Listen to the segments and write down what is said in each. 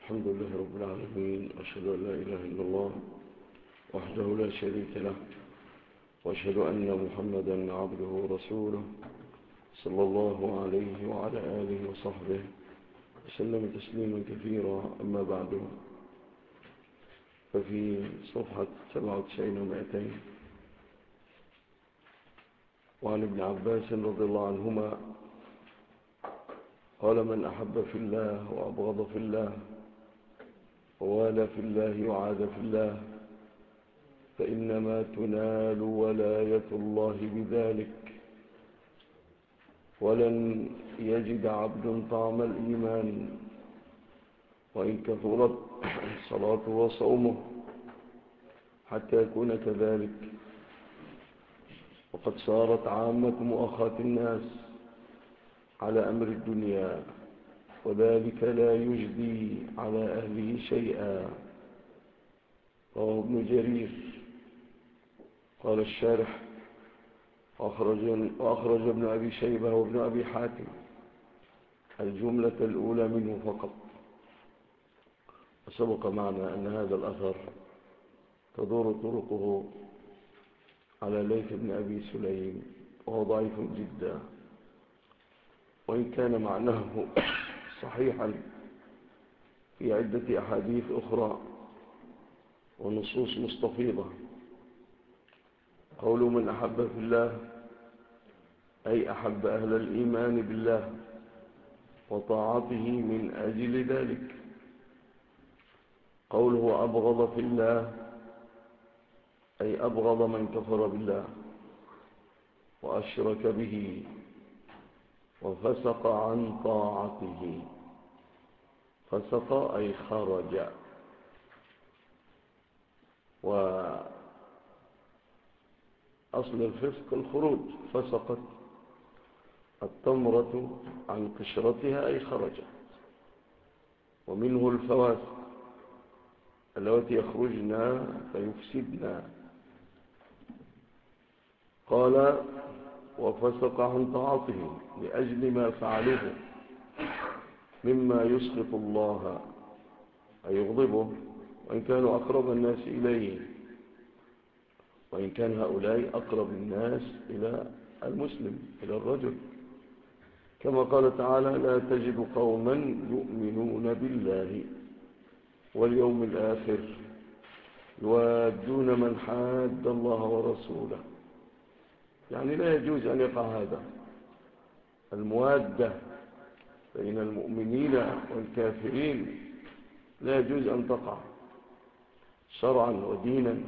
الحمد لله رب العالمين، أشهد أن لا إله إلا الله وحده لا شريك له، وأشهد أن محمدا عبده ورسوله صلى الله عليه وعلى آله وصحبه وسلم تسليما كثيرا. أما بعد، ففي صفحة 97 و200 وعن ابن عباس رضي الله عنهما قال: من أحب في الله وأبغض في الله ووالى في الله وعاد في الله فإنما تنال ولاية الله بذلك. ولن يجد عبد طعم الإيمان وإن كثرت صلاته وصومه حتى يكون كذلك. وقد صارت عامة مؤاخاة الناس على أمر الدنيا، وذلك لا يجدي على أهله شيئا. رواه ابن جرير. قال الشارح: وأخرج ابن أبي شيبة وابن أبي حاتم الجملة الأولى منه فقط. وسبق معنا أن هذا الأثر تدور طرقه على ليث بن أبي سليم، وهو ضعيف جدا، وإن كان معناه صحيحا في عدة أحاديث أخرى ونصوص مستفيضة. قول من أحب في الله أي أحب أهل الإيمان بالله وطاعته من أجل ذلك. قوله أبغض في الله أي أبغض من كفر بالله وأشرك به وفسق عن طاعته. فسق أي خرج. وأصل الفسق الخروج. فسقت التمرة عن قشرتها أي خرجت. ومنه الفواسق التي يخرجنا فيفسدنا. قال: وفسق عن طاعته لأجل ما فعلوه مما يسخط الله أي يغضبه، وإن كانوا أقرب الناس إليه، وإن كان هؤلاء أقرب الناس إلى المسلم، إلى الرجل، كما قال تعالى: لا تجد قوما يؤمنون بالله واليوم الآخر يوادون من حاد الله ورسوله. يعني لا يجوز أن يقع هذا، الموادة بين المؤمنين والكافرين لا يجوز أن تقع شرعا ودينا.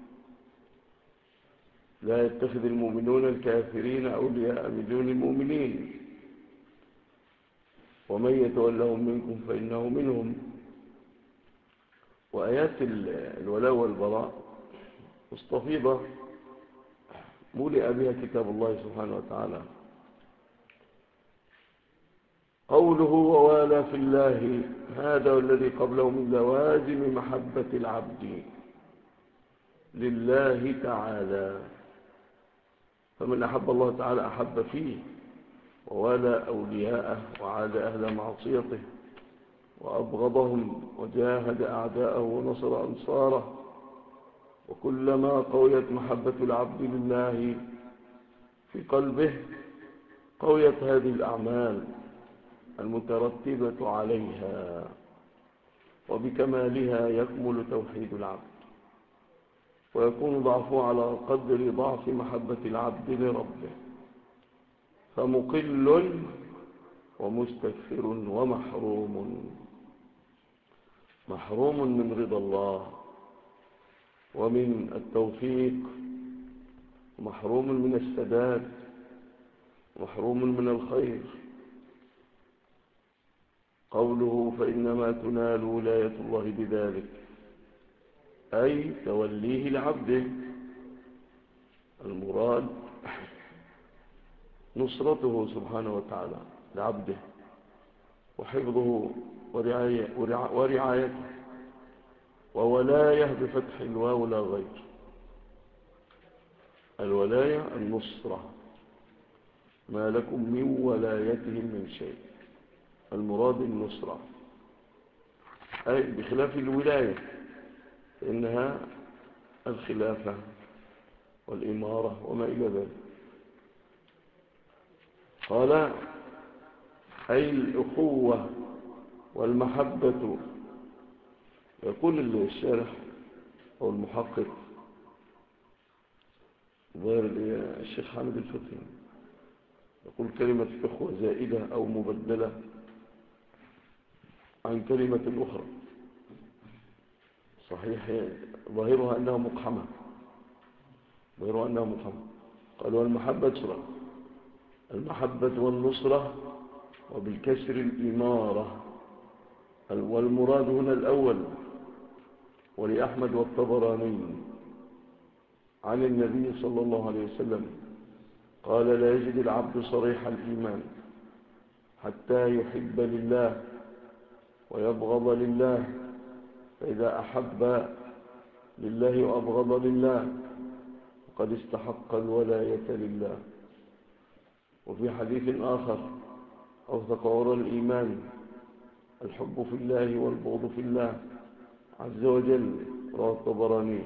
لا يتخذ المؤمنون الكافرين أولياء من دون المؤمنين، ومن يتولهم منكم فإنه منهم. وآيات الولاء والبراء مستفيضة ملئ بها كتاب الله سبحانه وتعالى. قوله ووالى في الله، هذا والذي قبله من لوازم محبة العبد لله تعالى. فمن أحب الله تعالى أحب فيه، ووالى أولياءه وعاد أهل معصيته وأبغضهم وجاهد أعداءه ونصر أنصاره. وكلما قويت محبة العبد لله في قلبه قويت هذه الأعمال المترتبة عليها، وبكمالها يكمل توحيد العبد، ويكون ضعفه على قدر ضعف محبة العبد لربه، فمقل ومستكثر محروم من رضا الله ومن التوفيق، محروم من السداد، محروم من الخير. قوله فإنما تنال ولاية الله بذلك أي توليه لعبده. المراد نصرته سبحانه وتعالى لعبده، وحفظه ورعايته. وولاية بفتح الواو لا غير. الولاية النصرة، ما لكم من ولايتهم من شيء. المراد النصرة. أي بخلاف الولاية فإنها الخلافة والإمارة وما إلى ذلك. قال أي الأخوة والمحبة. يقول الشارح أو المحقق ظاهر الشيخ حامد الفتي، يقول كلمة إخوة زائدة أو مبدلة عن كلمة أخرى، صحيح ظاهرها أنها مقحمة، قال والمحبة المحبة والنصرة وبالكسر الإمارة، والمراد هنا الأول. ولأحمد والطبراني عن النبي صلى الله عليه وسلم قال لا يجد العبد صريح الإيمان حتى يحب لله ويبغض لله، فإذا أحب لله وأبغض لله وقد استحق الولاية لله. وفي حديث آخر أوثق عرى الإيمان الحب في الله والبغض في الله عز وجل، رواه الطبراني.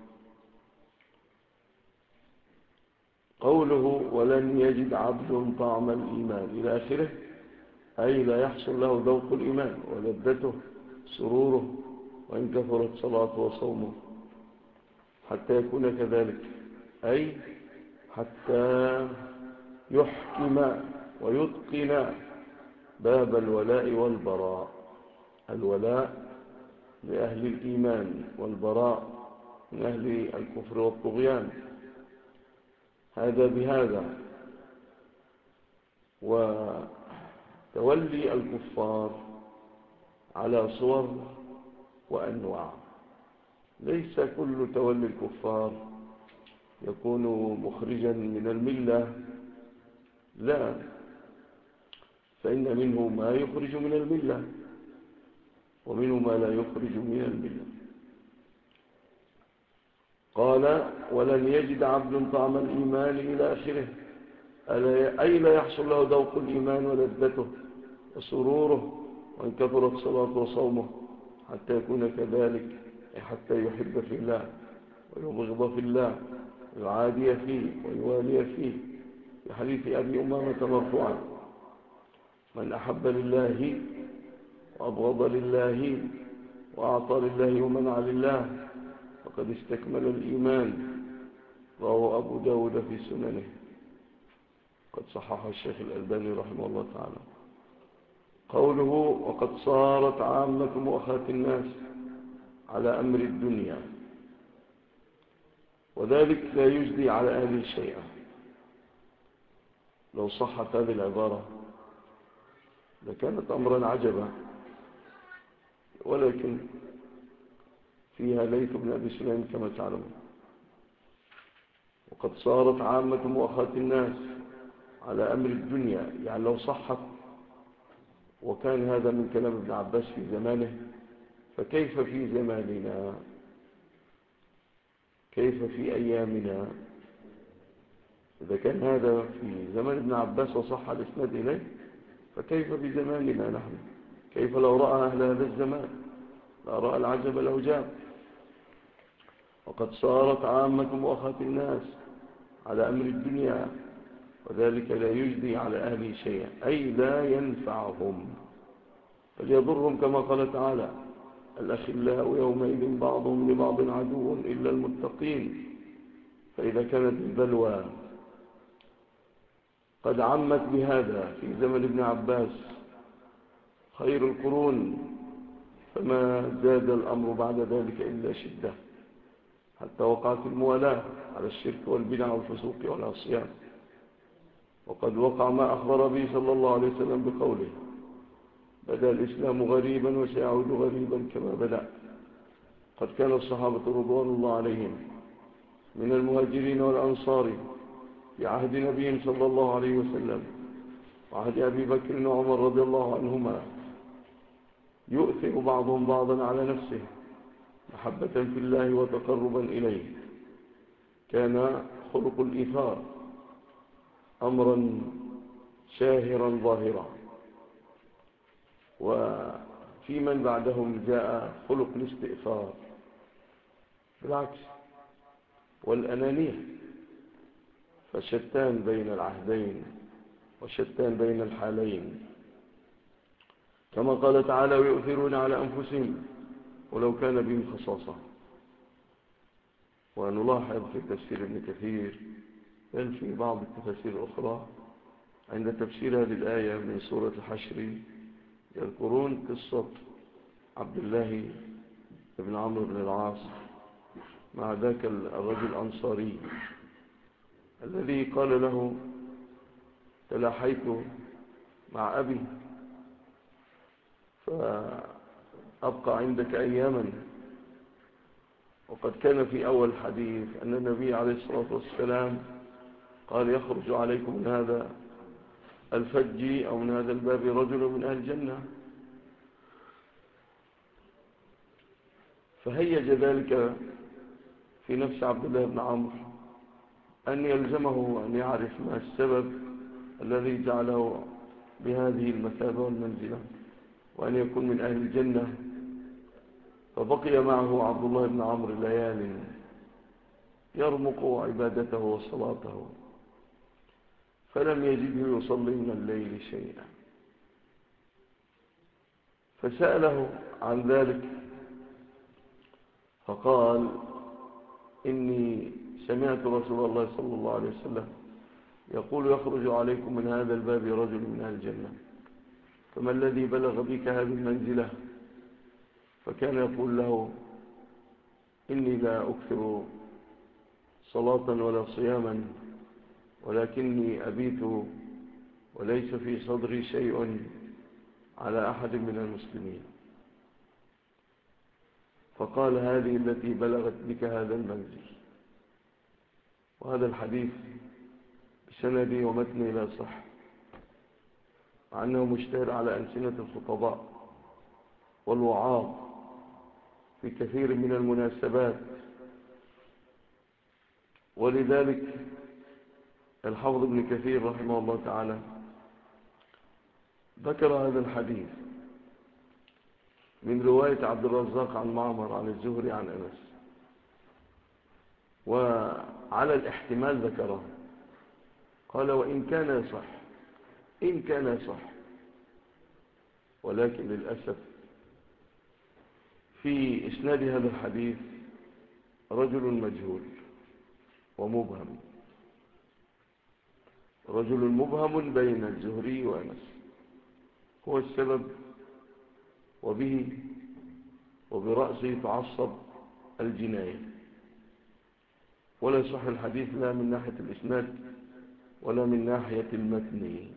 قوله ولن يجد عبد طعم الإيمان إلى آخره، أي لا يحصل له ذوق الإيمان ولذته سروره وإن كثرت صلاته وصومه حتى يكون كذلك، أي حتى يحكم ويتقن باب الولاء والبراء. الولاء لأهل الإيمان والبراء من أهل الكفر والطغيان، هذا بهذا. وتولي الكفار على صور وأنواع، ليس كل تولي الكفار يكون مخرجا من الملة، لا، فإن منه ما يخرج من الملة ومنه ما لا يخرج من الملة. قال ولن يجد عبد طعم الإيمان إلى آخره، أي لا يحصل له ذوق الإيمان ولذته وسروره وإن كثرت صلاته وصومه حتى يكون كذلك، أي حتى يحب في الله ويبغض في الله ويعادي فيه ويوالي فيه. في حديث أبي أمامة مرفوعا من أحب لله وأبغض لله وأعطى لله ومنع لله فقد استكمل الإيمان، رواه أبو داود في سننه، قد صحح الشيخ الألباني رحمه الله تعالى. قوله وقد صارت عامة مؤخرة الناس على أمر الدنيا، وذلك لا يجدي على أهله شيئا. لو صحت هذه العبارة لكانت أمرا عجبا، ولكن فيها ليث بن أبي سليم كما تعلمون. وقد صارت عامة مؤخرة الناس على أمر الدنيا، يعني لو صحت وكان هذا من كلام ابن عباس في زمانه، فكيف في زماننا؟ كيف في أيامنا؟ إذا كان هذا في زمان ابن عباس وصح الإسناد إليه، فكيف في زماننا نحن؟ كيف لو رأى أهل هذا الزمان؟ لا رأى العجب العجاب. وقد صارت عامة مؤخرة الناس على أمر الدنيا، وذلك لا يجدي على أهله شيئا، أي لا ينفعهم بل يضرهم، كما قال تعالى الأخلاء يومئذ بعضهم لبعض عدو إلا المتقين. فإذا كانت البلوى قد عمت بهذا في زمن ابن عباس خير القرون، فما زاد الأمر بعد ذلك إلا شدة، حتى وقعت الموالاة على الشرك والبدع والفسوق والعصيان. وقد وقع ما أخبر به صلى الله عليه وسلم بقوله بدأ الإسلام غريبا وسيعود غريبا كما بدأ. قد كان الصحابة رضوان الله عليهم من المهاجرين والأنصار في عهد نبيهم صلى الله عليه وسلم وعهد أبي بكر وعمر رضي الله عنهما يؤثر بعضهم بعضا على نفسه محبة في الله وتقربا إليه. كان خلق الإيثار أمرا شاهرا ظاهرا. وفي في من بعدهم جاء خلق الاستئثار بالعكس والأنانية، فشتان بين العهدين وشتان بين الحالين، كما قال تعالى ويؤثرون على أنفسهم ولو كان بهم خصاصة. ونلاحظ في تفسير ابن كثير بل في بعض التفاسير الأخرى عند تفسير هذه الآية من سورة الحشر يذكرون قصة عبد الله بن عمرو بن العاص مع ذاك الرجل الأنصاري الذي قال له تلاحيت مع أبي فأبقى عندك أياما. وقد كان في أول حديث أن النبي عليه الصلاة والسلام قال يخرج عليكم من هذا الفج أو من هذا الباب رجل من أهل الجنة، فهيج ذلك في نفس عبد الله بن عمرو أن يلزمه أن يعرف ما السبب الذي جعله بهذه المثابة والمنزلة وأن يكون من أهل الجنة. فبقي معه عبد الله بن عمرو ليال يرمق عبادته وصلاته، فلم يجده يصلي من الليل شيئا، فسأله عن ذلك فقال إني سمعت رسول الله صلى الله عليه وسلم يقول يخرج عليكم من هذا الباب رجل من أهل الجنة، فما الذي بلغ بك هذه المنزلة؟ فكان يقول له إني لا أكثر صلاة ولا صياما ولكني أبيت وليس في صدري شيء على أحد من المسلمين. فقال هذه التي بلغت بك هذا المنزل. وهذا الحديث بسندي ومتني لا صح، مع أنه مشتهر على ألسنة الخطباء والوعاظ في كثير من المناسبات. ولذلك الحافظ ابن كثير رحمه الله تعالى ذكر هذا الحديث من رواية عبد الرزاق عن معمر عن الزهري عن أنس، وعلى الاحتمال ذكره، قال وإن كان يصح إن كان يصح، ولكن للأسف في إسناد هذا الحديث رجل مجهول ومبهم، رجل مبهم بين الزهري وأنس هو السبب، وبه وبرأسه تعصب الجناية. ولا يصح الحديث لا من ناحية الإسناد ولا من ناحية المتن.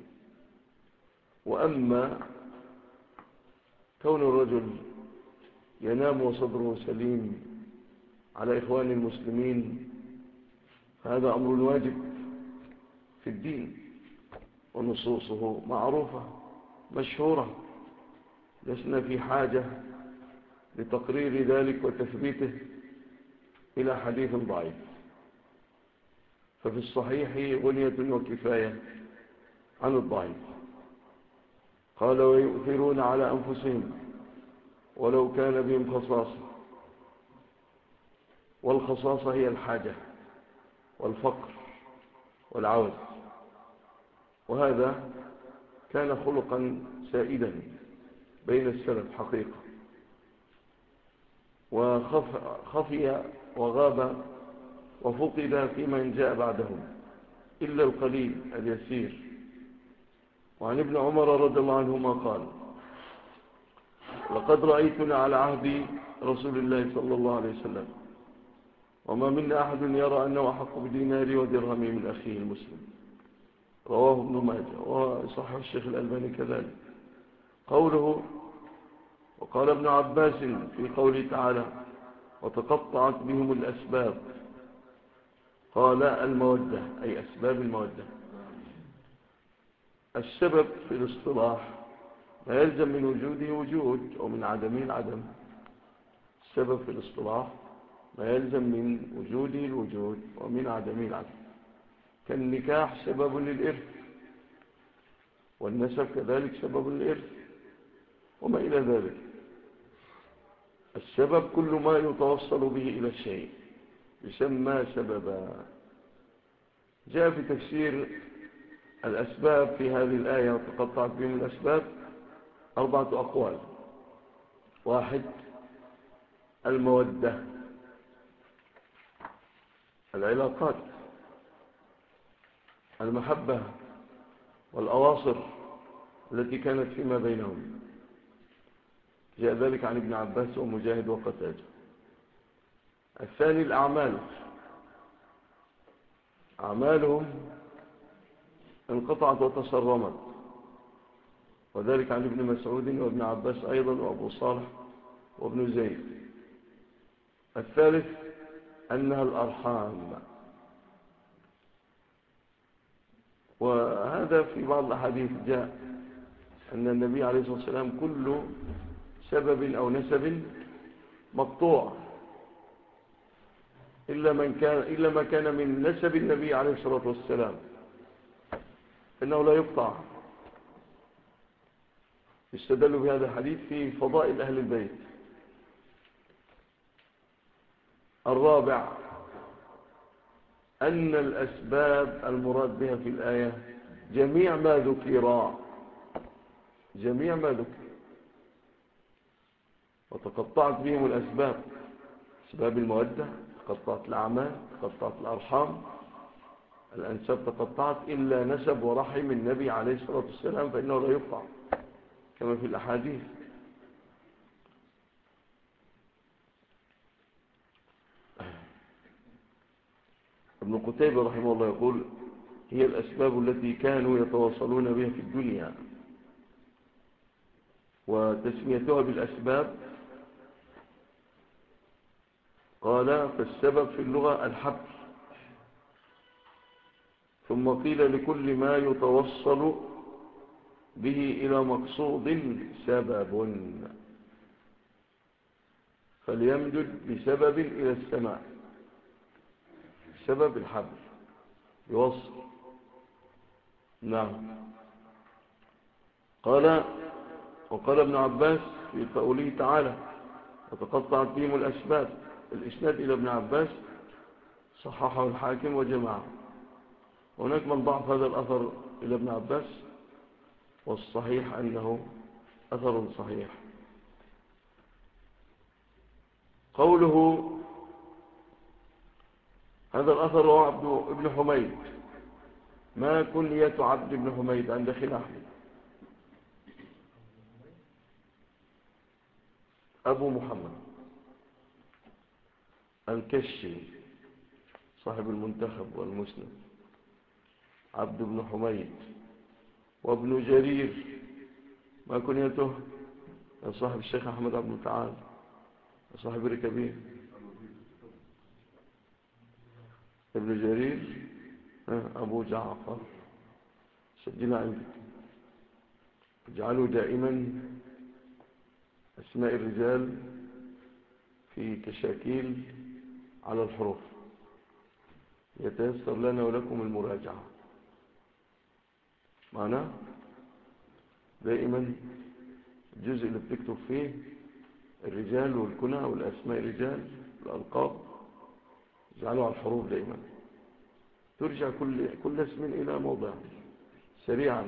وأما كون الرجل ينام وصدره سليم على إخوان المسلمين فهذا أمر واجب في الدين، ونصوصه معروفة مشهورة، لسنا في حاجة لتقرير ذلك وتثبيته إلى حديث ضعيف. ففي الصحيح غنية وكفاية عن الضعيف. قال ويؤثرون على أنفسهم ولو كان بهم خصاصة، والخصاصة هي الحاجة والفقر والعوز، وهذا كان خلقا سائدا بين السلف حقيقة، وخفي وغاب وفقد في من جاء بعدهم إلا القليل اليسير. وعن ابن عمر رضي الله عنهما قال لقد رأيتنا على عهد رسول الله صلى الله عليه وسلم وما منا أحد يرى أنه أحق بدينار ودرهم من أخيه المسلم. رواه ابن ماجه وصحح الشيخ الألباني كذلك. قوله وقال ابن عباس في قوله تعالى وتقطعت بهم الأسباب، قال المودة أي أسباب المودة. السبب في الاصطلاح لا يلزم من وجوده وجود ومن عدمه العدم. السبب في الاصطلاح لا يلزم من وجوده الوجود ومن عدمه العدم، كالنكاح سبب للإرث، والنسب كذلك سبب للإرث وما إلى ذلك. السبب كل ما يتوصل به إلى الشيء يسمى سببا. جاء في تفسير الأسباب في هذه الآية وتقطعت بهم الأسباب 4 أقوال. 1 المودة، العلاقات، المحبة والأواصر التي كانت فيما بينهم. جاء ذلك عن ابن عباس ومجاهد وقتادة. 2 الأعمال، أعمالهم انقطعت وتصرمت، وذلك عن ابن مسعود وابن عباس أيضا وأبو صالح وابن زيد. 3 أنها الأرحام، وهذا في بعض الأحاديث جاء أن النبي عليه الصلاة والسلام كل سبب أو نسب مقطوع إلا ما كان من نسب النبي عليه الصلاة والسلام إنه لا يقطع. استدلوا بهذا الحديث في فضائل أهل البيت. 4 أن الأسباب المراد بها في الآية جميع ما ذكر، جميع ما ذكر، وتقطعت بهم الأسباب. أسباب المودة تقطعت، الأعمال تقطعت، الأرحام، الأنساب تقطعت، إلا نسب ورحم النبي عليه الصلاة والسلام فإنه لا يقطع كما في الأحاديث. ابن قتيبة رحمه الله يقول هي الأسباب التي كانوا يتواصلون بها في الدنيا، وتسميتها بالأسباب قال فالسبب في اللغة الحبل، ثم قيل لكل ما يتوصل به إلى مقصود سبب، فليمدد بسبب إلى السماء. سبب الحبل يوصل. نعم. وقال ابن عباس في قوله تعالى وتقطعت بهم الأسباب، الإسناد إلى ابن عباس صححه الحاكم وجماعه. هناك من ضعف هذا الأثر إلى ابن عباس، والصحيح أنه أثر صحيح. قوله هذا الأثر هو عبد ابن حميد. ما كنية عبد ابن حميد عند خلاف؟ أبو محمد الكشي صاحب المنتخب والمسند، عبد بن حميد. وابن جرير ما كنيته؟ صاحب الشيخ أحمد عبد المتعال صاحب ركبيه. ابن جرير أبو جعفر. سجلها عندك، اجعلوا دائما أسماء الرجال في كشاكيل على الحروف يتيسر لنا ولكم المراجعة. معناه دائما الجزء اللي بتكتب فيه الرجال والكنى والأسماء الرجال والألقاب اجعلوا على الحروف دائما، ترجع كل اسم إلى موضع سريعا.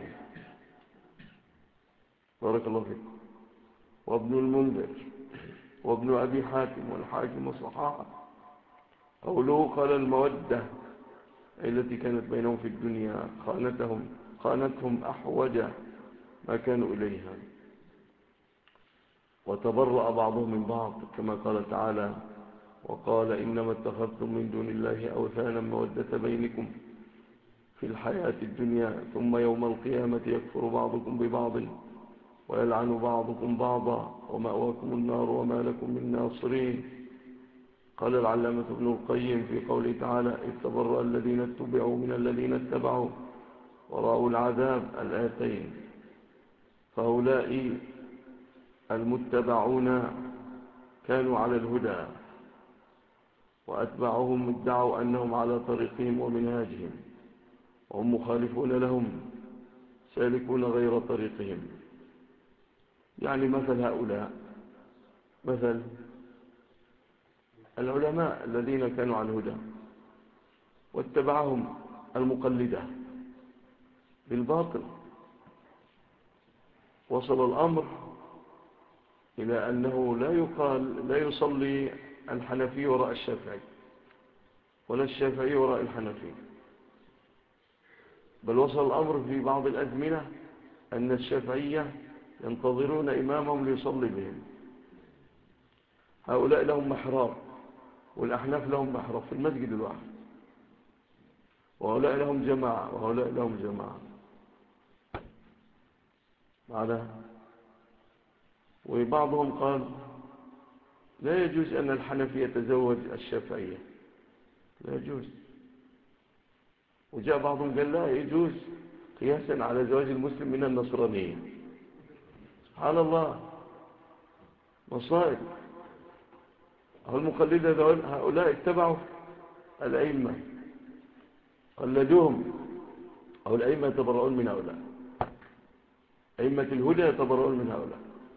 بارك الله فيكم. وابن المنذر وابن أبي حاتم والحاكم وصححه. قوله قال المودة التي كانت بينهم في الدنيا خانتهم أحوج ما كانوا إليها، وتبرأ بعضهم من بعض كما قال تعالى وقال إنما اتخذتم من دون الله أوثانا مودة بينكم في الحياة الدنيا ثم يوم القيامة يكفر بعضكم ببعض ويلعن بعضكم بعضا ومأواكم النار وما لكم من ناصرين. قال العلامة ابن القيم في قوله تعالى إذ تبرأ الذين اتبعوا من الذين اتبعوا ورأوا العذاب الآتين. فهؤلاء المتبعون كانوا على الهدى، وأتبعهم ادعوا أنهم على طريقهم ومنهاجهم، وهم مخالفون لهم سالكون غير طريقهم. يعني مثل هؤلاء مثل العلماء الذين كانوا على الهدى واتبعهم المقلدة بالباطل. وصل الأمر إلى أنه لا يصلي الحنفي وراء الشافعي ولا الشافعي وراء الحنفي، بل وصل الأمر في بعض الأزمنة أن الشافعية ينتظرون إمامهم ليصلي بهم. هؤلاء لهم محراب والأحناف لهم محراب في المسجد الواحد، وهؤلاء لهم جماعة وهؤلاء لهم جماعة معنا. وبعضهم قال لا يجوز أن الحنفي يتزوج الشافعية، لا يجوز. وجاء بعضهم قال لا يجوز قياسا على زواج المسلم من النصرانية. سبحان الله، مصائب. المقلدة هؤلاء اتبعوا الأئمة قلدوهم، أو الأئمة يتبرؤون من هؤلاء، أئمة الهدى يتبرؤون من هؤلاء.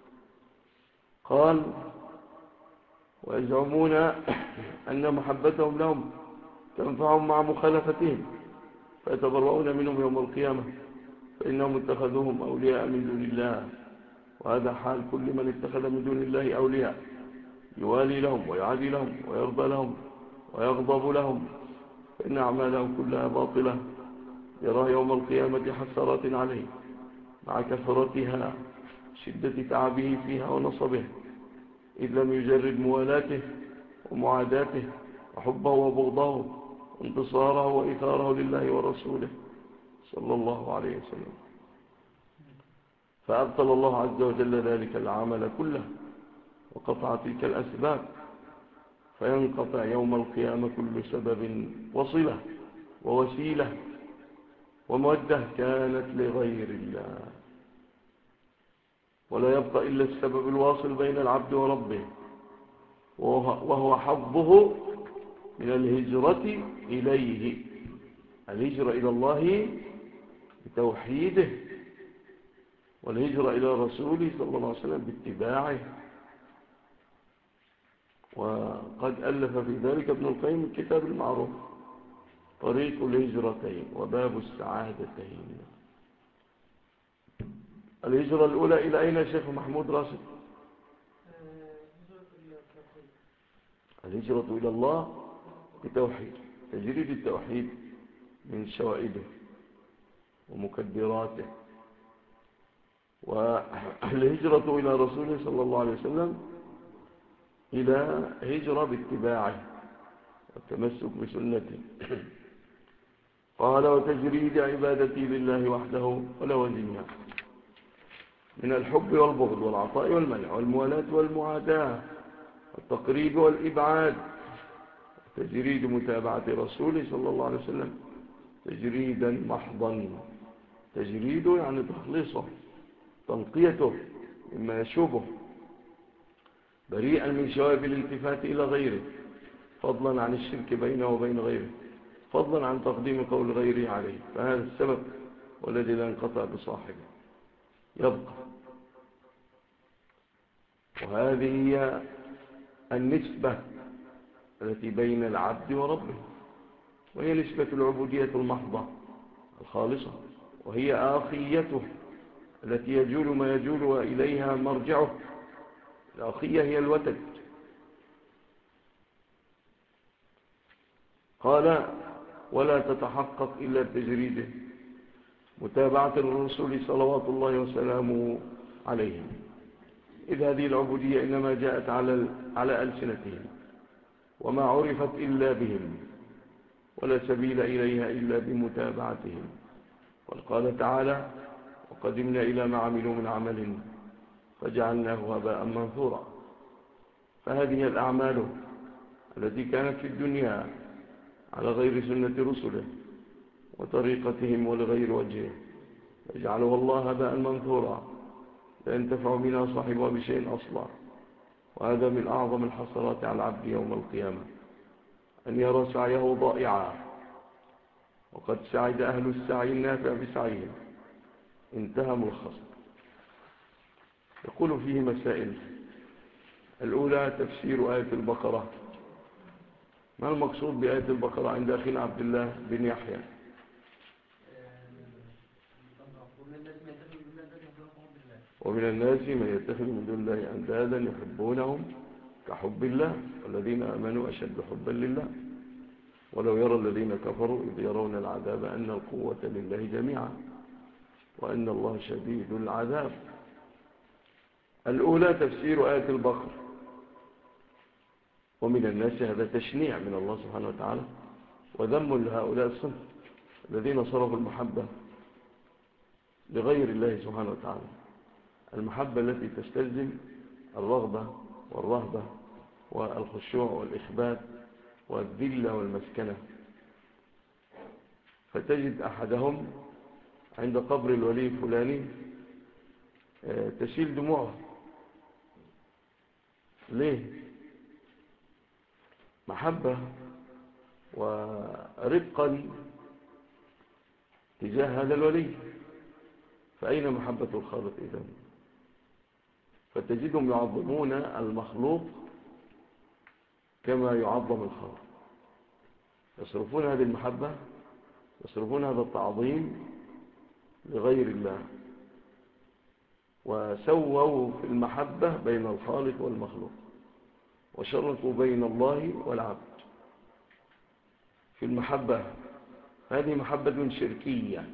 قال ويزعمون أن محبتهم لهم تنفعهم مع مخالفتهم فيتبرؤون منهم يوم القيامة فإنهم اتخذوهم أولياء من دون الله. وهذا حال كل من اتخذ من دون الله أولياء، يوالي لهم ويعادي لهم ويرضى لهم ويغضب لهم، فإن أعمالهم كلها باطلة يراه يوم القيامة حسرات عليه مع كثرتها شدة تعبه فيها ونصبه، إذ لم يجرد موالاته ومعاداته وحبه وبغضه وانتصاره وإثاره لله ورسوله صلى الله عليه وسلم. فأبطل الله عز وجل ذلك العمل كله وقطع تلك الأسباب، فينقطع يوم القيامة كل سبب وصلة ووسيلة ومودة كانت لغير الله، ولا يبقى إلا السبب الواصل بين العبد وربه، وهو حظه من الهجرة إليه، الهجرة إلى الله بتوحيده، والهجرة إلى رسوله صلى الله عليه وسلم باتباعه. وقد ألف في ذلك ابن القيم الكتاب المعروف طريق الهجرتين وباب السعادتين. الهجرة الأولى إلى أين يا شيخ محمود راشد؟ الهجرة إلى الله بتوحيد، تجريد التوحيد من شوائده ومكدراته. والهجرة إلى رسوله صلى الله عليه وسلم إلى هجرة باتباعه والتمسك بسنته. قال وتجريد عبادتي لله وحده ولوزنها من الحب والبغض والعطاء والمنع والموالاة والمعاداة والتقريب والإبعاد، تجريد متابعة رسوله صلى الله عليه وسلم تجريدا محضا. تجريده يعني تخليصه، تنقيته مما يشوبه، بريئا من شوائب الالتفات إلى غيره، فضلا عن الشرك بينه وبين غيره، فضلا عن تقديم قول غيره عليه. فهذا السبب والذي لا ينقطع بصاحبه يبقى. وهذه هي النسبة التي بين العبد وربه، وهي نسبة العبودية المحضة الخالصة، وهي آخيته التي يجول ما يجول وإليها مرجعه. الآخية هي الوتد. قال ولا تتحقق إلا بتجريده متابعة الرسول صلوات الله وسلامه عليهم، إذ هذه العبودية إنما جاءت على ألسنتهم وما عرفت إلا بهم، ولا سبيل إليها إلا بمتابعتهم. وقال تعالى وقدمنا إلى ما عملوا من عمل فجعلناه هباء منثورا. فهذه الأعمال التي كانت في الدنيا على غير سنة رسله وطريقتهم ولغير وجهه يجعلها الله هباء منثورا لا ينتفع منها صاحبها بشيء أصلا. وهذا من أعظم الحسرات على العبد يوم القيامة، أن يرى سعيه ضائعا، وقد سعد أهل السعي النافع بسعيهم انتهى ملخصا. يقول فيه مسائل. الأولى تفسير آية البقرة ما المقصود بآية البقرة عند أخينا عبد الله بن يحيى؟ ومن الناس من يتخذ من دون الله أندادا يحبونهم كحب الله والذين آمنوا أشد حبا لله ولو يرى الذين كفروا إذ يرون العذاب أن القوة لله جميعا وأن الله شديد العذاب. الأولى تفسير آية البقرة. ومن الناس هذا تشنيع من الله سبحانه وتعالى وذم لهؤلاء الصنف الذين صرفوا المحبة لغير الله سبحانه وتعالى، المحبة التي تستلزم الرغبة والرهبة والخشوع والإخبات والذلة والمسكنة. فتجد أحدهم عند قبر الولي الفلاني تسيل دموعه. ليه؟ محبة ورقا تجاه هذا الولي. فأين محبة الخالق إذن؟ فتجدهم يعظمون المخلوق كما يعظم الخالق، يصرفون هذه المحبة، يصرفون هذا التعظيم لغير الله، وسووا في المحبة بين الخالق والمخلوق وشركوا بين الله والعبد في المحبة. هذه محبة شركية،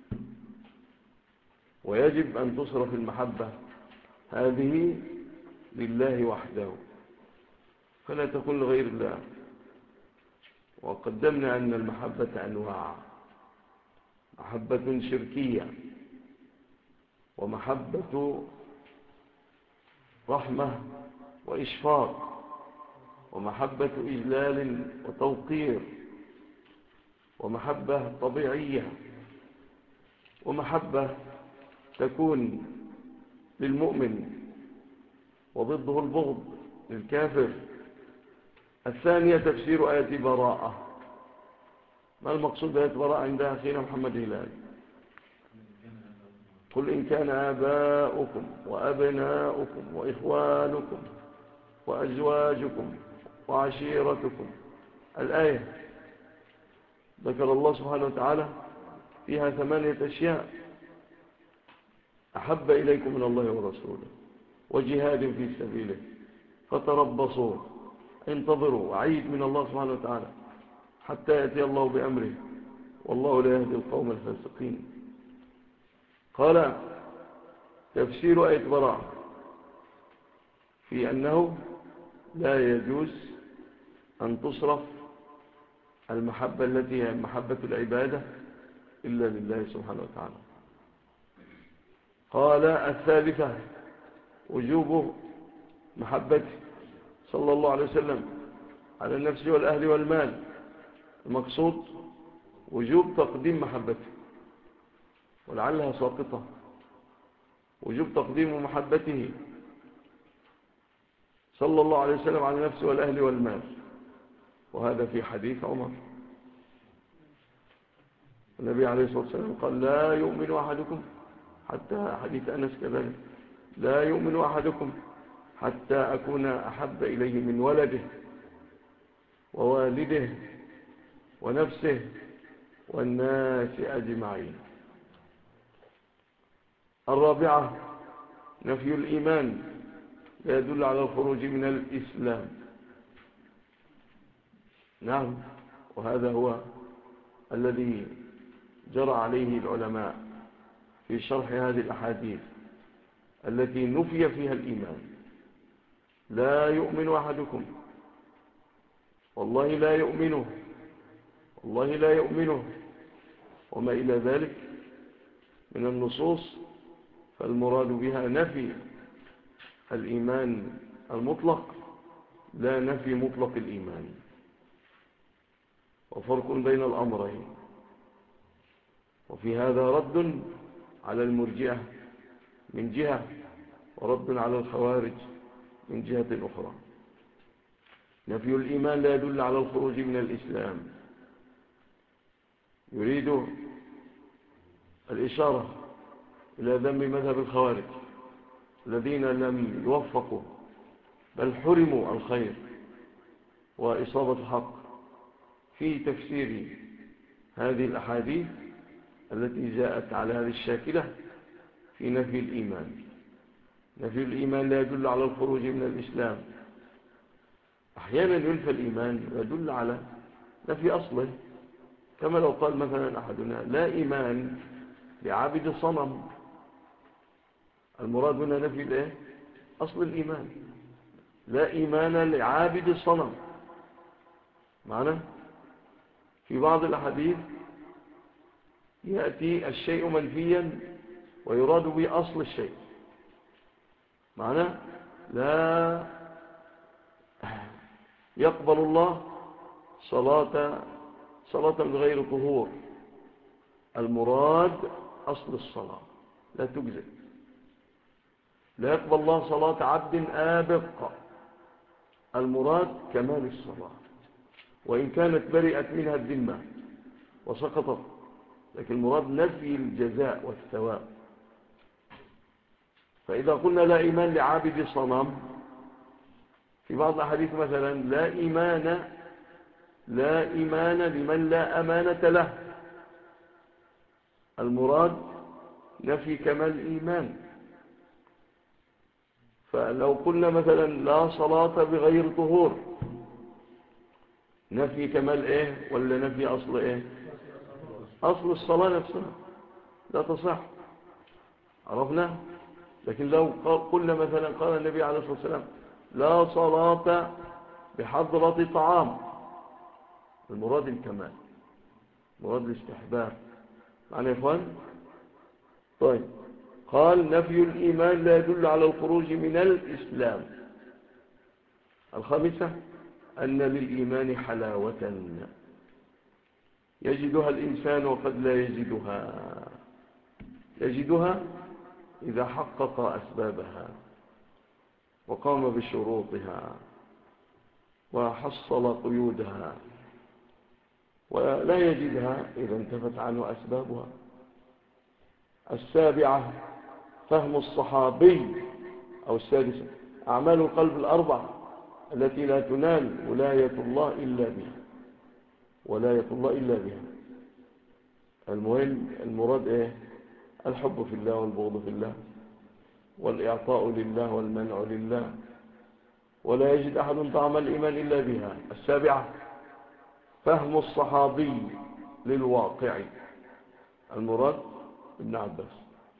ويجب أن تصرف المحبة هذه لله وحده فلا تكون لغير الله. وقدمنا أن المحبة أنواع: محبة شركية، ومحبة رحمة وإشفاق، ومحبة إجلال وتوقير، ومحبة طبيعية، ومحبة تكون للمؤمن وضده البغض للكافر. الثانية تفسير آية براءة. ما المقصود بآية براءة عند أخينا محمد هلال؟ قل إن كان آباؤكم وأبناؤكم وإخوانكم وأزواجكم وعشيرتكم. الآية ذكر الله سبحانه وتعالى فيها 8 أشياء: أحب إليكم من الله ورسوله وجهاد في سبيله فتربصوا انتظروا، وعيد من الله سبحانه وتعالى حتى يأتي الله بأمره والله لا يهدي القوم الفاسقين. قال تفسير آية براءة في أنه لا يجوز أن تصرف المحبة التي هي محبة العبادة إلا لله سبحانه وتعالى. قال الثالثة وجوب محبته صلى الله عليه وسلم على النفس والأهل والمال. المقصود وجوب تقديم محبته، ولعلها ساقطة، وجوب تقديم محبته صلى الله عليه وسلم على النفس والأهل والمال. وهذا في حديث عمر النبي عليه الصلاة والسلام قال لا يؤمن أحدكم، حتى حديث أنس كذلك، لا يؤمن أحدكم حتى أكون أحب إليه من ولده ووالده ونفسه والناس أجمعين. الرابعة نفي الإيمان لا يدل على الخروج من الإسلام. نعم، وهذا هو الذي جرى عليه العلماء في شرح هذه الأحاديث التي نفي فيها الإيمان. لا يؤمن أحدكم، والله لا يؤمنه، والله لا يؤمنه، وما إلى ذلك من النصوص، فالمراد بها نفي الإيمان المطلق لا نفي مطلق الإيمان. وفرق بين الأمرين. وفي هذا رد على المرجئة من جهة، ورد على الخوارج من جهة أخرى. نفي الإيمان لا يدل على الخروج من الإسلام. يريد الإشارة إلى ذم مذهب الخوارج الذين لم يوفقوا بل حرموا الخير وإصابة الحق في تفسير هذه الأحاديث التي جاءت على هذه الشاكلة في نفي الإيمان. نفي الإيمان لا يدل على الخروج من الإسلام. أحيانا ينفى الإيمان ويدل على نفي أصله، كما لو قال مثلا أحدنا لا إيمان لعابد صنم. المراد هنا نفي الإيه؟ أصل الإيمان. لا إيمان لعابد الصنم. معنى في بعض الأحاديث يأتي الشيء منفيا ويراد به أصل الشيء. معنى لا يقبل الله صلاة بغير طهور. المراد أصل الصلاة لا تجزئ. لا يقبل الله صلاة عبد آبق. المراد كمال الصلاة وإن كانت برئت منها الذمة وسقطت، لكن المراد نفي الجزاء والثواب. فإذا قلنا لا إيمان لعابد صنم، في بعض الأحاديث مثلا لا إيمان لمن لا أمانة له. المراد نفي كمال الإيمان. فلو قلنا مثلا لا صلاة بغير طهور، نفي كمال إيه ولا نفي أصل إيه؟ أصل الصلاة نفسها لا تصح. عرفنا؟ لكن لو قلنا مثلا قال النبي عليه الصلاة والسلام لا صلاة بحضرة طعام، المراد الكمال، مراد الاستحباب. معنى يا إخوان؟ طيب، قال نفي الإيمان لا يدل على الخروج من الإسلام. الخامسة أن للإيمان حلاوة يجدها الإنسان وقد لا يجدها إذا حقق أسبابها وقام بشروطها وحصل قيودها، ولا يجدها إذا انتفت عنه أسبابها. السابعة فهم الصحابي أو السادسة أعمال القلب الأربع التي لا تنال ولاية الله إلا بها. المهم المراد إيه؟ الحب في الله والبغض في الله، والإعطاء لله والمنع لله، ولا يجد أحد طعم الإيمان إلا بها. السابعة فهم الصحابي للواقع، المراد ابن عباس.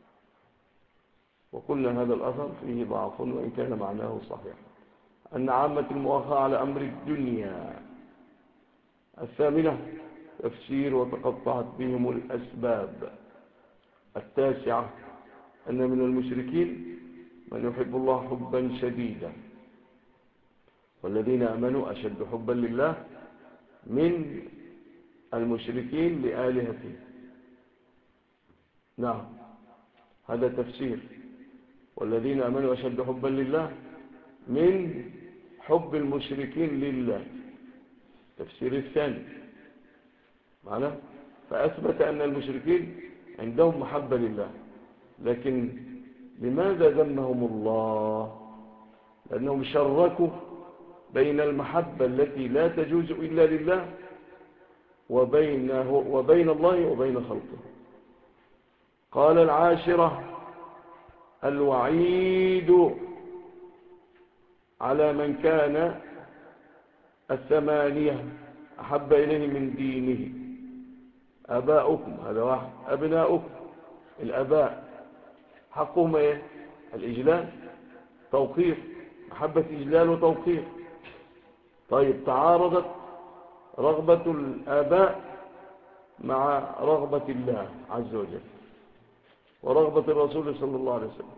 وقلنا هذا الأثر فيه ضعف وإن كان معناه صحيح، أن عامة المؤاخاة على أمر الدنيا. الثامنة تفسير وتقطعت بهم الأسباب. التاسعة أن من المشركين من يحب الله حبا شديدا، والذين آمنوا أشد حبا لله من المشركين لآلهته. نعم، هذا تفسير. والذين آمنوا أشد حبا لله من حب المشركين لله. تفسير الثاني معنا، فأثبت أن المشركين عندهم محبة لله. لكن لماذا ذمهم الله؟ لأنهم شركوا بين المحبة التي لا تجوز إلا لله وبين الله وبين خلقه. قال العاشرة الوعيد على من كان الثمانية أحب إليه من دينه. أباؤكم، هذا واحد. أبناؤكم، الأباء حقهم إيه؟ الإجلال، توقير، محبة إجلال وتوقير. طيب، تعارضت رغبة الآباء مع رغبة الله عز وجل ورغبة الرسول صلى الله عليه وسلم.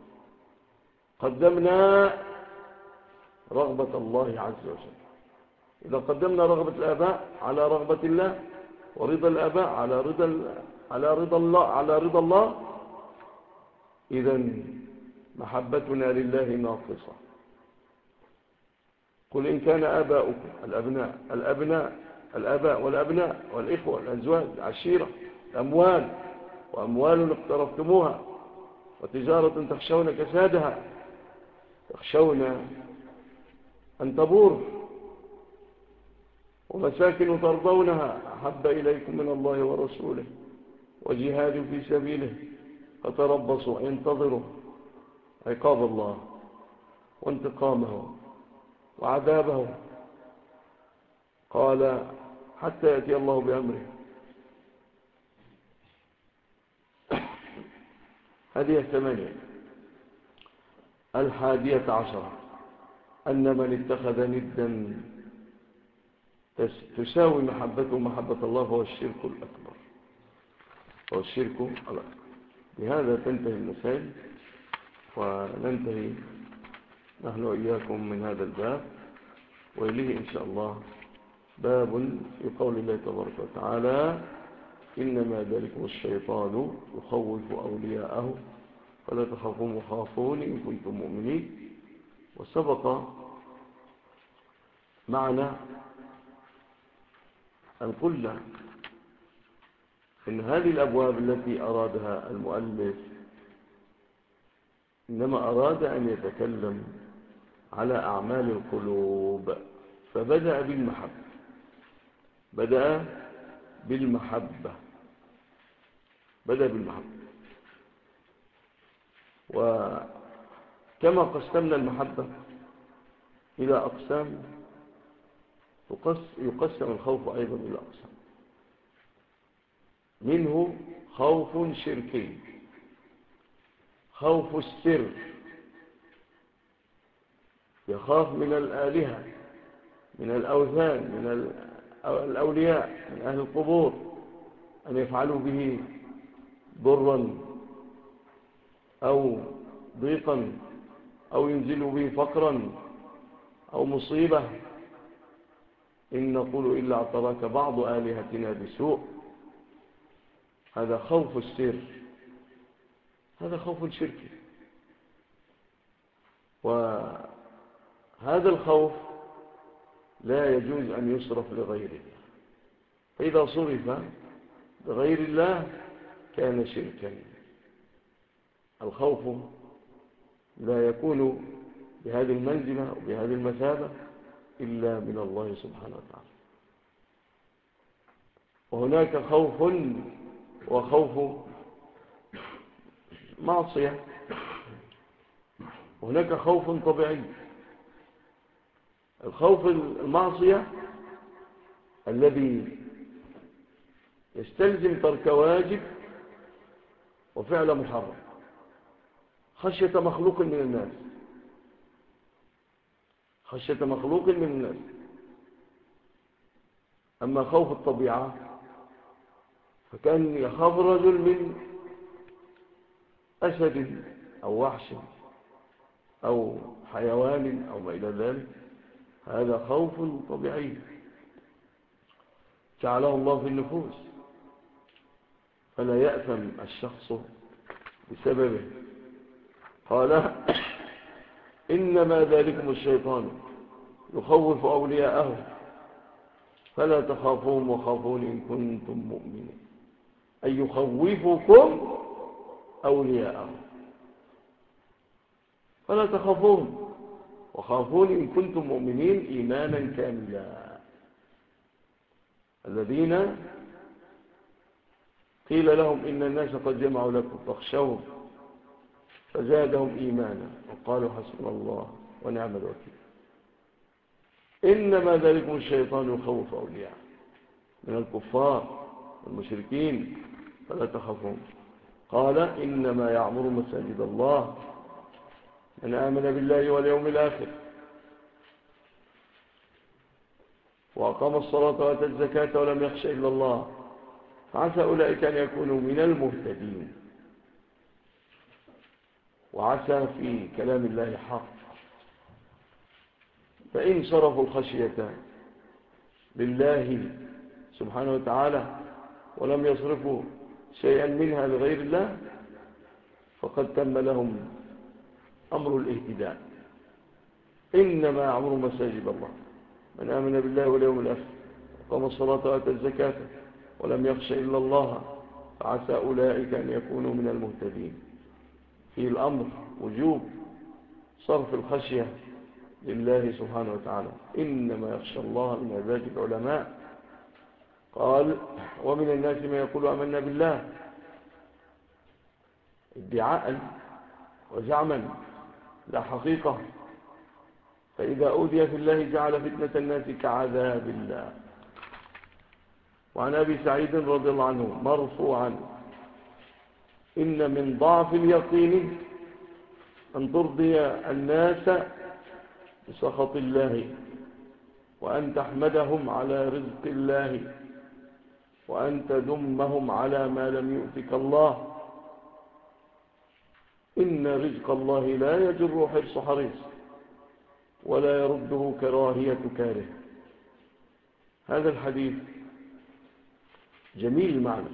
قدمنا رغبة الله عز وجل. إذا قدمنا رغبة الآباء على رغبة الله ورضا الآباء على رضا الله، إذن محبتنا لله ناقصة. قل إن كان آباؤكم الآباء والأبناء والإخوة الأزواج العشيرة الأموال وأموال اقترفتموها وتجارة تخشون كسادها تخشون أن تبور ومساكن ترضونها أحب إليكم من الله ورسوله وجهاد في سبيله فتربصوا انتظروا عقاب الله وانتقامه وعذابه. قال حتى يأتي الله بأمره. هذه 8. 11 أن من اتخذ ندا تساوي محبته محبة الله فهو الشرك الأكبر. هو الشرك الأكبر. بهذا تنتهي المسائل وننتهي نحن وإياكم من هذا الباب، وإليه إن شاء الله باب في قول الله تبارك وتعالى إنما ذلكم الشيطان يخوف أولياءه فلا تخافون وخافون إن كنتم مؤمنين. وسبق معنا أن قلنا إن هذه الأبواب التي أرادها المؤلف إنما أراد أن يتكلم على أعمال القلوب، فبدأ بالمحبة. بدأ بالمحبة. وكما قسمنا المحبة إلى أقسام يقسم الخوف أيضا إلى أقسام. منه خوف شركي، خوف السر، يخاف من الآلهة، من الأوثان، من الأولياء، من أهل القبور أن يفعلوا به ضرا أو ضيقا أو ينزلوا به فقرا أو مصيبة. إن نقول إلا اعتراك بعض آلهتنا بسوء. هذا خوف السر، هذا خوف شركي. وهذا الخوف لا يجوز أن يصرف لغير الله، فإذا صرف لغير الله كان شركا. الخوف لا يكون بهذه المنزلة وبهذه المثابة إلا من الله سبحانه وتعالى. وهناك خوف وخوف معصية، وهناك خوف طبيعي. الخوف المعصية الذي يستلزم ترك واجب وفعل محرم خشية مخلوق من الناس، خشية مخلوق من الناس. أما خوف الطبيعة فكان يخاف الرجل من أسد أو وحش أو حيوان أو ما إلى ذلك. هذا خوف طبيعي جعله الله في النفوس، فلا يأثم الشخص بسببه. قال إنما ذلكم الشيطان يخوف أولياءه فلا تخافون وخافون إن كنتم مؤمنين. أي يخوفكم أولياءه فلا تخافون وخافون إن كنتم مؤمنين إيمانا كاملا. الذين قيل لهم إن الناس قد جمعوا لكم فاخشوهم فزادهم إيمانا وقالوا حسبنا الله ونعم الوكيل. إنما ذلكم الشيطان يخوف أولياءه من الكفار والمشركين فلا تخافون. قال إنما يعمر مساجد الله من آمن بالله واليوم الآخر وأقام الصلاة وآتى الزكاة ولم يخش إلا الله فعسى أولئك أن يكونوا من المهتدين. وعسى في كلام الله حق، فإن صرفوا الخشية لله سبحانه وتعالى ولم يصرفوا شيئا منها لغير الله فقد تم لهم أمر الاهتداء. إنما يعمر مساجد الله من آمن بالله واليوم الآخر وقام الصلاة وآتى الزكاة ولم يخش إلا الله فعسى أولئك أن يكونوا من المهتدين. في الأمر وجوب صرف الخشية لله سبحانه وتعالى. إنما يخشى الله من عباده العلماء. قال ومن الناس من يقول آمنا بالله ادعاء وزعما لا حقيقة، فإذا أوذي في الله جعل فتنة الناس كعذاب الله. وعن أبي سعيد رضي الله عنه مرفوعا إن من ضعف اليقين أن ترضي الناس بسخط الله، وأن تحمدهم على رزق الله، وأن تذمهم على ما لم يؤتك الله. إن رزق الله لا يجر حرص حريص، ولا يرده كراهية كاره. هذا الحديث جميل المعنى،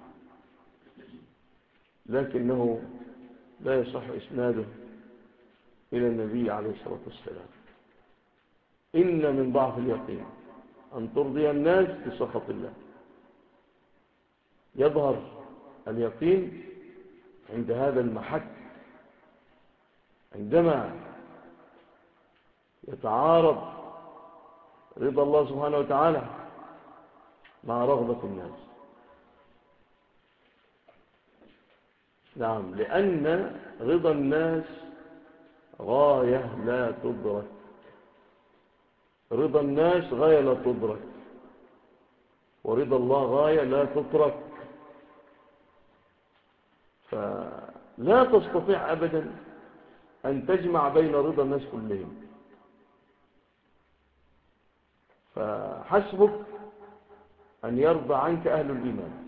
لكنه لا يصح إسناده إلى النبي عليه الصلاة والسلام. إن من ضعف اليقين أن ترضي الناس بسخط الله. يظهر اليقين عند هذا المحك، عندما يتعارض رضا الله سبحانه وتعالى مع رغبة الناس. نعم، لأن رضا الناس غاية لا تدرك. رضا الناس غاية لا تدرك، ورضا الله غاية لا تترك. فلا تستطيع أبدا أن تجمع بين رضا الناس كلهم. فحسبك أن يرضى عنك أهل الإيمان،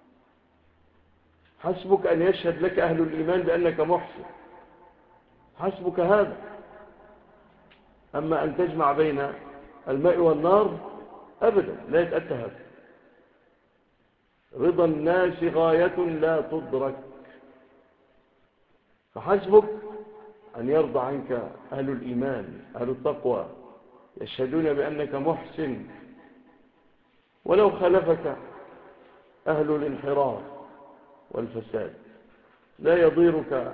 حسبك أن يشهد لك أهل الإيمان بأنك محسن، حسبك هذا. أما أن تجمع بين الماء والنار أبدا لا يتأتى هذا. رضا الناس غاية لا تدرك. فحسبك أن يرضى عنك أهل الإيمان أهل التقوى يشهدون بأنك محسن، ولو خالفك أهل الانحراف والفساد لا يضيرك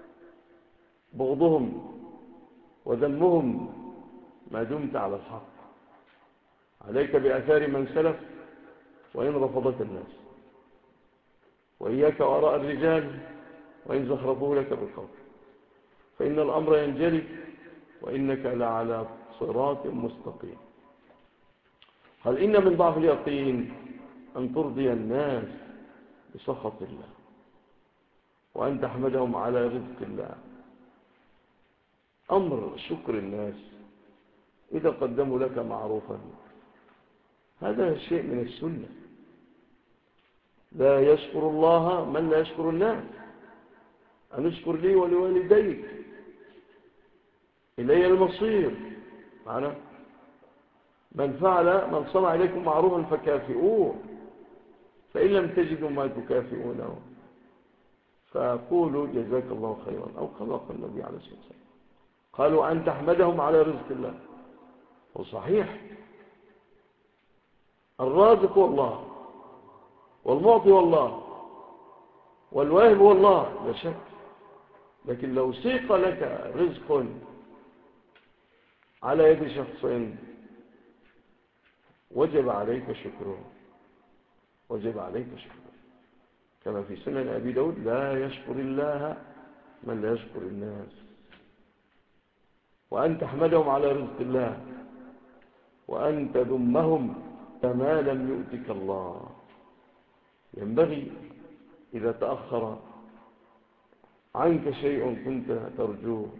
بغضهم وذمهم ما دمت على الحق. عليك بأثار من سلف وإن رفضك الناس، وإياك وراء الرجال وإن زخرفوا لك بالقول، فإن الأمر ينجلي وإنك لعلى صراط مستقيم. قال إن من ضعف اليقين أن ترضي الناس بسخط الله، وأن تحمدهم على رزق الله. أمر شكر الناس إذا قدموا لك معروفا، هذا شيء من السنة. لا يشكر الله من لا يشكر الناس. أن اشكر لي ولوالديك، إلي المصير. معنا من صنع إليكم معروفا فكافئوه، فإن لم تجدوا ما تكافئونه فقولوا جزاك الله خيرا، أو كما قال النبي عليه الصلاة والسلام. قالوا أن تحمدهم على رزق الله. وصحيح الرازق هو الله، والمعطي هو الله، والواهب هو الله لا شك. لكن لو سيق لك رزق على يد شخص وجب عليك شكره، وجب عليك شكره، كما في سنن أبي داود لا يشكر الله من لا يشكر الناس. وأن تحمدهم على رزق الله، وأن تذمهم كما لم يؤتك الله. ينبغي إذا تأخر عنك شيء كنت ترجوه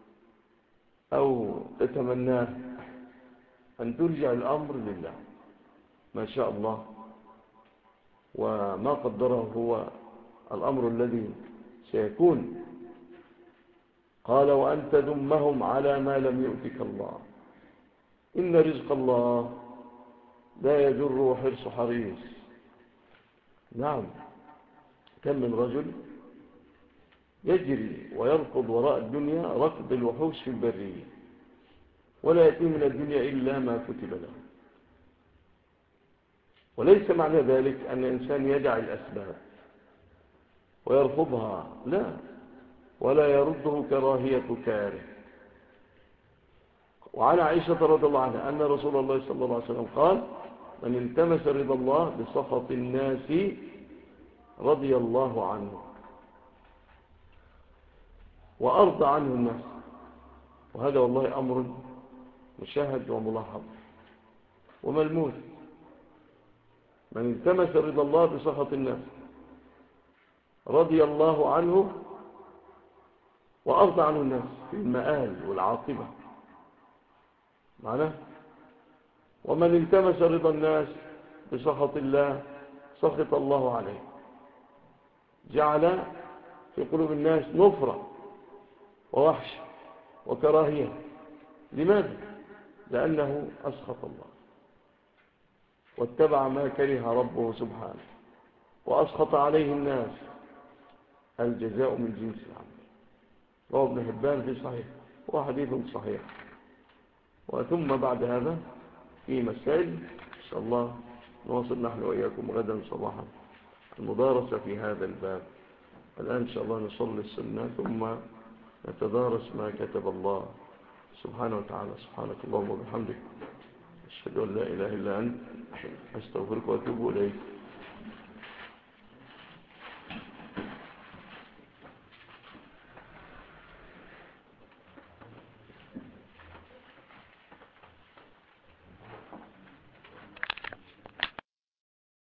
أو تتمناه أن ترجع الأمر لله. ما شاء الله وما قدره هو الأمر الذي سيكون. قال وأن تذمهم على ما لم يؤتك الله. إن رزق الله لا يجر حرص حريص. نعم، كم من رجل يجري ويركض وراء الدنيا ركض الوحوش في البرية، ولا يأتي من الدنيا إلا ما كتب له. وليس معنى ذلك أن الإنسان يدع الأسباب ويرفضها، لا، ولا يرده كراهية كاره. وعن عائشة رضي الله عنها أن رسول الله صلى الله عليه وسلم قال: من التمس رضا الله بسخط الناس رضي الله عنه وأرضى عنه الناس. وهذا والله أمر مشاهد وملاحظ وملموس. من التمس رضا الله بسخط الناس رضي الله عنه وأرضى عنه الناس في المآل والعاقبة معناه. ومن التمس رضا الناس بسخط الله سخط الله عليه، جعل في قلوب الناس نفرة ووحش وكراهية. لماذا؟ لأنه أسخط الله واتبع ما كره ربه سبحانه وأسخط عليه الناس. الجزاء من جنس العمل. رواه ابن حبان في صحيح، وحديث صحيح. وثم بعد هذا في مسائل إن شاء الله نواصل نحن وإياكم غدا صباحا المدارسة في هذا الباب. الآن إن شاء الله نصلي السنة ثم نتدارس ما كتب الله سبحانه وتعالى. سبحانك اللهم وبحمدك أشهد أن لا إله إلا أنت أستغفرك وأتوب إليك.